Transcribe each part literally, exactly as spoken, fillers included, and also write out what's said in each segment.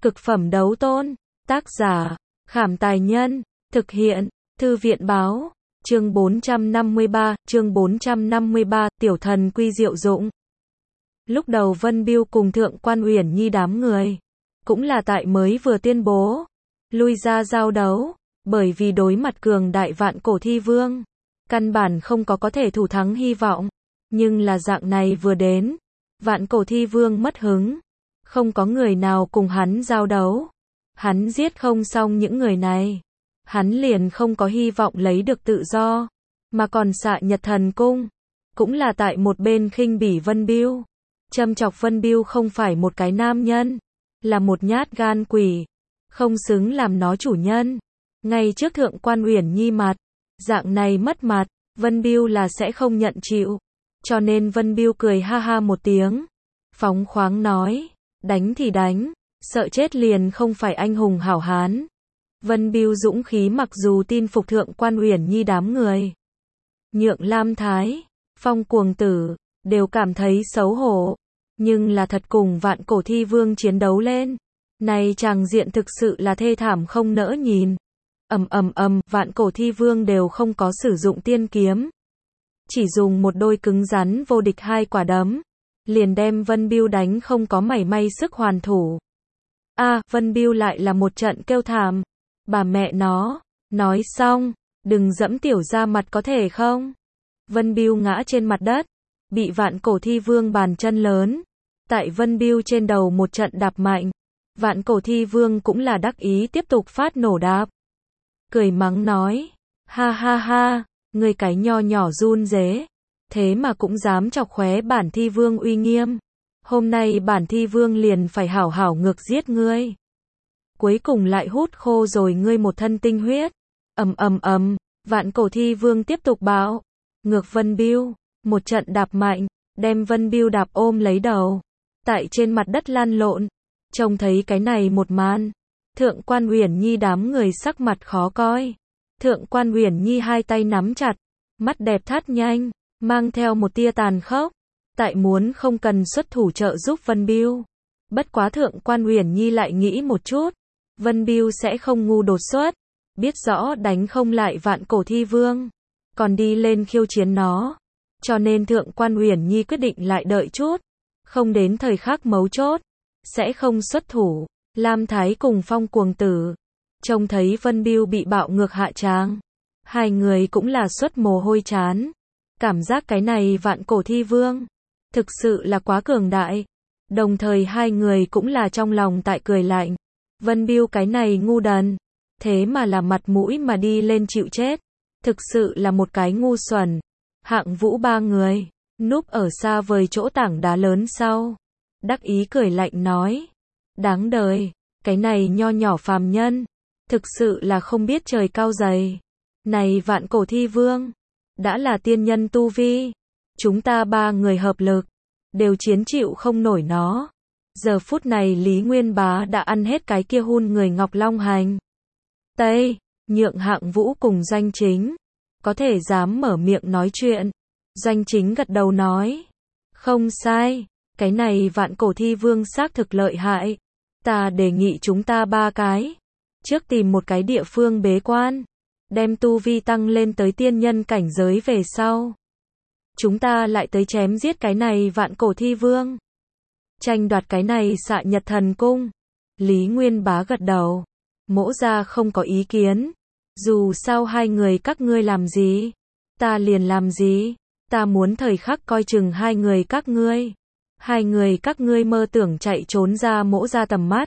Cực phẩm đấu tôn. Tác giả, Khảm Tài Nhân. Thực hiện, Thư viện Báo. Chương bốn trăm năm mươi ba, chương bốn trăm năm mươi ba, Tiểu Thần Quy Diệu Dụng. Lúc đầu Vân Bưu cùng Thượng Quan Uyển Nhi đám người, cũng là tại mới vừa tuyên bố, lui ra giao đấu, bởi vì đối mặt cường đại Vạn Cổ Thi Vương, căn bản không có có thể thủ thắng hy vọng, nhưng là dạng này vừa đến, Vạn Cổ Thi Vương mất hứng, không có người nào cùng hắn giao đấu, hắn giết không xong những người này, hắn liền không có hy vọng lấy được tự do, mà còn xạ Nhật Thần Cung, cũng là tại một bên khinh bỉ Vân Bưu, châm chọc Vân Bưu không phải một cái nam nhân, là một nhát gan quỷ, không xứng làm nó chủ nhân. Ngay trước Thượng Quan Uyển Nhi mặt, dạng này mất mặt, Vân Bưu là sẽ không nhận chịu, cho nên Vân Bưu cười ha ha một tiếng, phóng khoáng nói, đánh thì đánh, sợ chết liền không phải anh hùng hảo hán. Vân Bưu dũng khí mặc dù tin phục Thượng Quan Uyển Nhi đám người, Nhượng Lam Thái, Phong Cuồng Tử, đều cảm thấy xấu hổ, nhưng là thật cùng Vạn Cổ Thi Vương chiến đấu lên, này tràng diện thực sự là thê thảm không nỡ nhìn. Ầm ầm ầm, Vạn Cổ Thi Vương đều không có sử dụng tiên kiếm, chỉ dùng một đôi cứng rắn vô địch hai quả đấm, liền đem Vân Bưu đánh không có mảy may sức hoàn thủ. A, à, Vân Bưu lại là một trận kêu thảm. Bà mẹ nó, nói xong, đừng dẫm tiểu ra mặt có thể không? Vân Bưu ngã trên mặt đất, bị Vạn Cổ Thi Vương bàn chân lớn, tại Vân Bưu trên đầu một trận đạp mạnh. Vạn Cổ Thi Vương cũng là đắc ý tiếp tục phát nổ đạp. Cười mắng nói, ha ha ha, người cái nho nhỏ run rế, thế mà cũng dám chọc khóe bản Thi Vương uy nghiêm. Hôm nay bản Thi Vương liền phải hảo hảo ngược giết ngươi. Cuối cùng lại hút khô rồi ngươi một thân tinh huyết. Ầm ầm ầm, Vạn Cổ Thi Vương tiếp tục bạo ngược Vân Bưu, một trận đạp mạnh, đem Vân Bưu đạp ôm lấy đầu, tại trên mặt đất lăn lộn. Trông thấy cái này một màn, Thượng Quan Uyển Nhi đám người sắc mặt khó coi. Thượng Quan Uyển Nhi hai tay nắm chặt, mắt đẹp thắt nhanh, mang theo một tia tàn khốc, tại muốn không cần xuất thủ trợ giúp Vân Bưu. Bất quá Thượng Quan Uyển Nhi lại nghĩ một chút, Vân Bưu sẽ không ngu đột xuất, biết rõ đánh không lại Vạn Cổ Thi Vương, còn đi lên khiêu chiến nó. Cho nên Thượng Quan Uyển Nhi quyết định lại đợi chút, không đến thời khắc mấu chốt, sẽ không xuất thủ. Lam Thái cùng Phong Cuồng Tử, trông thấy Vân Bưu bị bạo ngược hạ tràng, hai người cũng là xuất mồ hôi chán, cảm giác cái này Vạn Cổ Thi Vương, thực sự là quá cường đại. Đồng thời hai người cũng là trong lòng tại cười lạnh, Vân Bưu cái này ngu đần, thế mà là mặt mũi mà đi lên chịu chết, thực sự là một cái ngu xuẩn. Hạng Vũ ba người, núp ở xa vời chỗ tảng đá lớn sau, đắc ý cười lạnh nói, đáng đời, cái này nho nhỏ phàm nhân, thực sự là không biết trời cao dày. Này Vạn Cổ Thi Vương, đã là tiên nhân tu vi, chúng ta ba người hợp lực, đều chiến chịu không nổi nó. Giờ phút này Lý Nguyên Bá đã ăn hết cái kia hun người Ngọc Long Hành. Tây, Nhượng Hạng Vũ cùng Doanh Chính, có thể dám mở miệng nói chuyện. Doanh Chính gật đầu nói, không sai, cái này Vạn Cổ Thi Vương xác thực lợi hại. Ta đề nghị chúng ta ba cái, trước tìm một cái địa phương bế quan, đem tu vi tăng lên tới tiên nhân cảnh giới về sau, chúng ta lại tới chém giết cái này Vạn Cổ Thi Vương, tranh đoạt cái này xạ Nhật Thần Cung. Lý Nguyên Bá gật đầu, Mỗ gia không có ý kiến, dù sao hai người các ngươi làm gì, ta liền làm gì, ta muốn thời khắc coi chừng hai người các ngươi. Hai người các ngươi mơ tưởng chạy trốn ra Mỗ gia tầm mắt,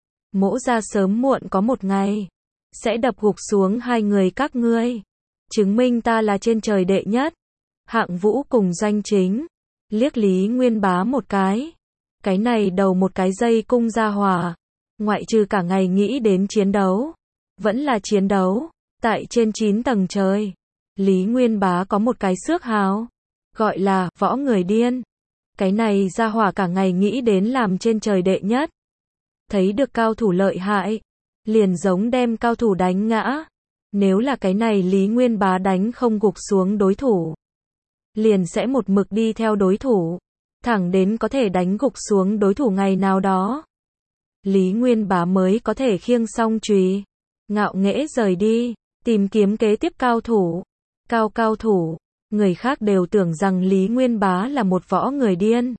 Mỗ gia sớm muộn có một ngày sẽ đập gục xuống hai người các ngươi, chứng minh ta là trên trời đệ nhất. Hạng Vũ cùng Doanh Chính liếc Lý Nguyên Bá một cái, cái này đầu một cái dây cung ra hỏa, ngoại trừ cả ngày nghĩ đến chiến đấu, vẫn là chiến đấu. Tại trên chín tầng trời, Lý Nguyên Bá có một cái xước hào, gọi là võ người điên. Cái này ra hỏa cả ngày nghĩ đến làm trên trời đệ nhất, thấy được cao thủ lợi hại, liền giống đem cao thủ đánh ngã. Nếu là cái này Lý Nguyên Bá đánh không gục xuống đối thủ, liền sẽ một mực đi theo đối thủ, thẳng đến có thể đánh gục xuống đối thủ ngày nào đó. Lý Nguyên Bá mới có thể khiêng song chùy, ngạo nghễ rời đi, tìm kiếm kế tiếp cao thủ. Cao cao thủ, người khác đều tưởng rằng Lý Nguyên Bá là một võ người điên.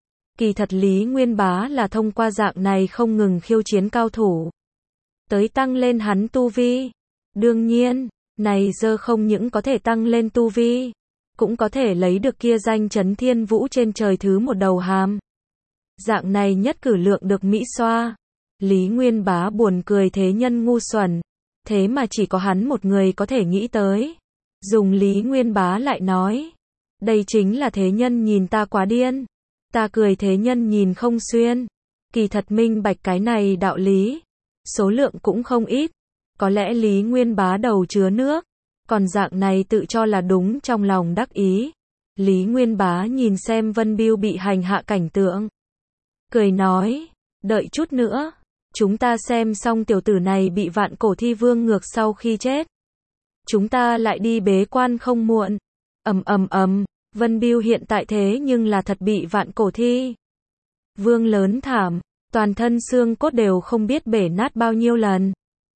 Kỳ thật Lý Nguyên Bá là thông qua dạng này không ngừng khiêu chiến cao thủ, tới tăng lên hắn tu vi. Đương nhiên, này giờ không những có thể tăng lên tu vi, cũng có thể lấy được kia danh chấn thiên vũ trên trời thứ một đầu hàm. Dạng này nhất cử lượng được Mỹ xoa. Lý Nguyên Bá buồn cười thế nhân ngu xuẩn, thế mà chỉ có hắn một người có thể nghĩ tới. Dùng Lý Nguyên Bá lại nói, đây chính là thế nhân nhìn ta quá điên, ta cười thế nhân nhìn không xuyên. Kỳ thật minh bạch cái này đạo lý, số lượng cũng không ít. Có lẽ Lý Nguyên Bá đầu chứa nước, còn dạng này tự cho là đúng trong lòng đắc ý. Lý Nguyên Bá nhìn xem Vân Bưu bị hành hạ cảnh tượng, cười nói, đợi chút nữa, chúng ta xem xong tiểu tử này bị vạn cổ thi vương ngược sau khi chết, chúng ta lại đi bế quan không muộn. Ầm ầm ầm, Vân Bưu hiện tại thế nhưng là thật bị vạn cổ thi vương lớn thảm, toàn thân xương cốt đều không biết bể nát bao nhiêu lần.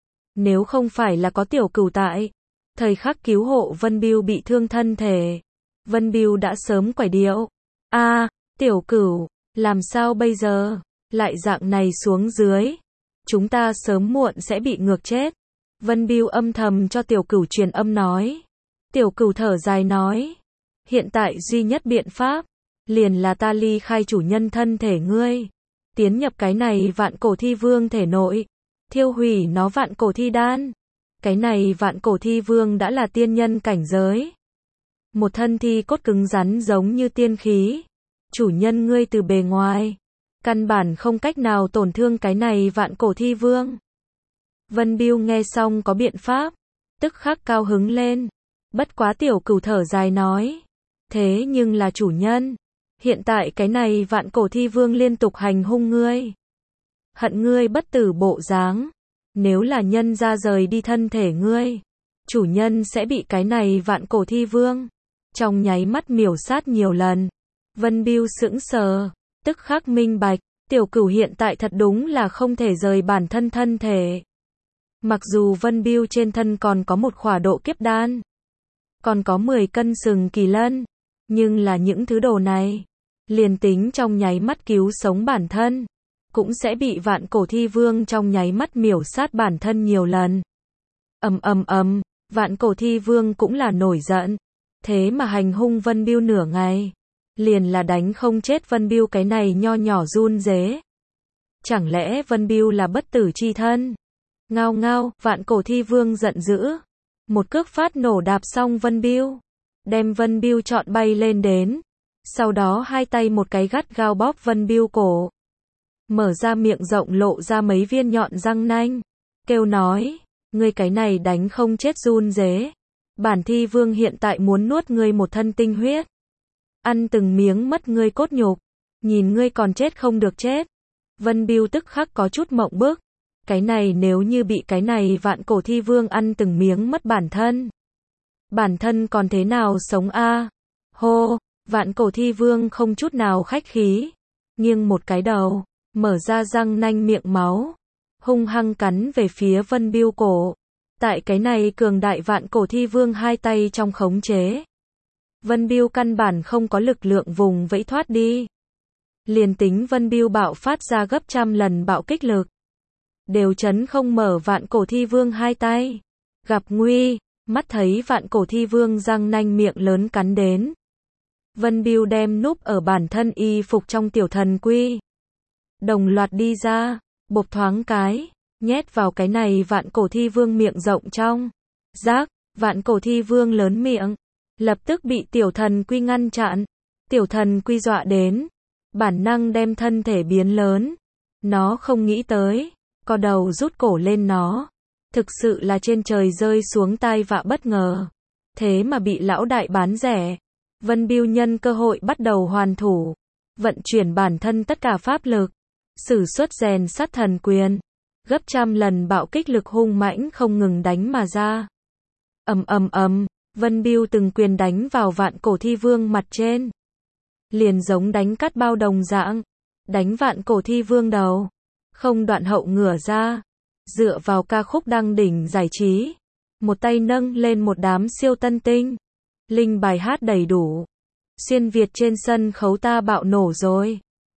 Nếu không phải là có tiểu cửu tại, thời khắc cứu hộ Vân Bưu bị thương thân thể, Vân Bưu đã sớm quẩy điệu. A, à, tiểu cửu, làm sao bây giờ? Lại dạng này xuống dưới, chúng ta sớm muộn sẽ bị ngược chết. Vân Bưu âm thầm cho tiểu cửu truyền âm nói. Tiểu cửu thở dài nói, hiện tại duy nhất biện pháp, liền là ta ly khai chủ nhân thân thể ngươi, tiến nhập cái này vạn cổ thi vương thể nội, thiêu hủy nó vạn cổ thi đan. Cái này vạn cổ thi vương đã là tiên nhân cảnh giới, một thân thi cốt cứng rắn giống như tiên khí. Chủ nhân ngươi từ bề ngoài, căn bản không cách nào tổn thương cái này vạn cổ thi vương. Vân Bưu nghe xong có biện pháp, tức khắc cao hứng lên. Bất quá tiểu cửu thở dài nói, thế nhưng là chủ nhân, hiện tại cái này vạn cổ thi vương liên tục hành hung ngươi, hận ngươi bất tử bộ dáng. Nếu là nhân ra rời đi thân thể ngươi, chủ nhân sẽ bị cái này vạn cổ thi vương trong nháy mắt miểu sát nhiều lần. Vân Bưu sững sờ, tức khắc minh bạch, tiểu cửu hiện tại thật đúng là không thể rời bản thân thân thể. Mặc dù Vân Bưu trên thân còn có một khỏa độ kiếp đan, còn có mười cân sừng kỳ lân, nhưng là những thứ đồ này, liền tính trong nháy mắt cứu sống bản thân, cũng sẽ bị vạn cổ thi vương trong nháy mắt miểu sát bản thân nhiều lần. Ầm ầm ầm, vạn cổ thi vương cũng là nổi giận, thế mà hành hung Vân Bưu nửa ngày, liền là đánh không chết Vân Bưu cái này nho nhỏ run rế. Chẳng lẽ Vân Bưu là bất tử chi thân? Ngao ngao, vạn cổ thi vương giận dữ, một cước phát nổ đạp xong Vân Bưu, đem Vân Bưu trọn bay lên đến, sau đó hai tay một cái gắt gao bóp Vân Bưu cổ, mở ra miệng rộng lộ ra mấy viên nhọn răng nanh, kêu nói, ngươi cái này đánh không chết run rế, bản thi vương hiện tại muốn nuốt ngươi một thân tinh huyết, ăn từng miếng mất ngươi cốt nhục, nhìn ngươi còn chết không được chết. Vân Bưu tức khắc có chút mộng bức, cái này nếu như bị cái này vạn cổ thi vương ăn từng miếng mất bản thân, bản thân còn thế nào sống a? À? Hô, vạn cổ thi vương không chút nào khách khí, nghiêng một cái đầu, mở ra răng nanh miệng máu, hung hăng cắn về phía Vân Bưu cổ. Tại cái này cường đại vạn cổ thi vương hai tay trong khống chế, Vân Bưu căn bản không có lực lượng vùng vẫy thoát đi. Liền tính Vân Bưu bạo phát ra gấp trăm lần bạo kích lực, đều chấn không mở vạn cổ thi vương hai tay. Gặp nguy, mắt thấy vạn cổ thi vương răng nanh miệng lớn cắn đến, Vân Bưu đem núp ở bản thân y phục trong tiểu thần quy đồng loạt đi ra, bộp thoáng cái, nhét vào cái này vạn cổ thi vương miệng rộng trong. Rác, vạn cổ thi vương lớn miệng, lập tức bị tiểu thần quy ngăn chặn. Tiểu thần quy dọa đến, bản năng đem thân thể biến lớn. Nó không nghĩ tới, co đầu rút cổ lên nó. Thực sự là trên trời rơi xuống tai vạ bất ngờ. Thế mà bị lão đại bán rẻ. Vân Bưu nhân cơ hội bắt đầu hoàn thủ, vận chuyển bản thân tất cả pháp lực, sử xuất rèn sắt thần quyền, gấp trăm lần bạo kích lực hung mãnh không ngừng đánh mà ra. Ầm ầm ầm, Vân Bưu từng quyền đánh vào vạn cổ thi vương mặt trên, liền giống đánh cát bao đồng dạng, đánh vạn cổ thi vương đầu. không đoạn hậu ngửa ra. Dựa vào ca khúc đăng đỉnh giải trí. Một tay nâng lên một đám siêu tân tinh. Linh bài hát đầy đủ. Xuyên Việt trên sân khấu ta bạo nổ rồi.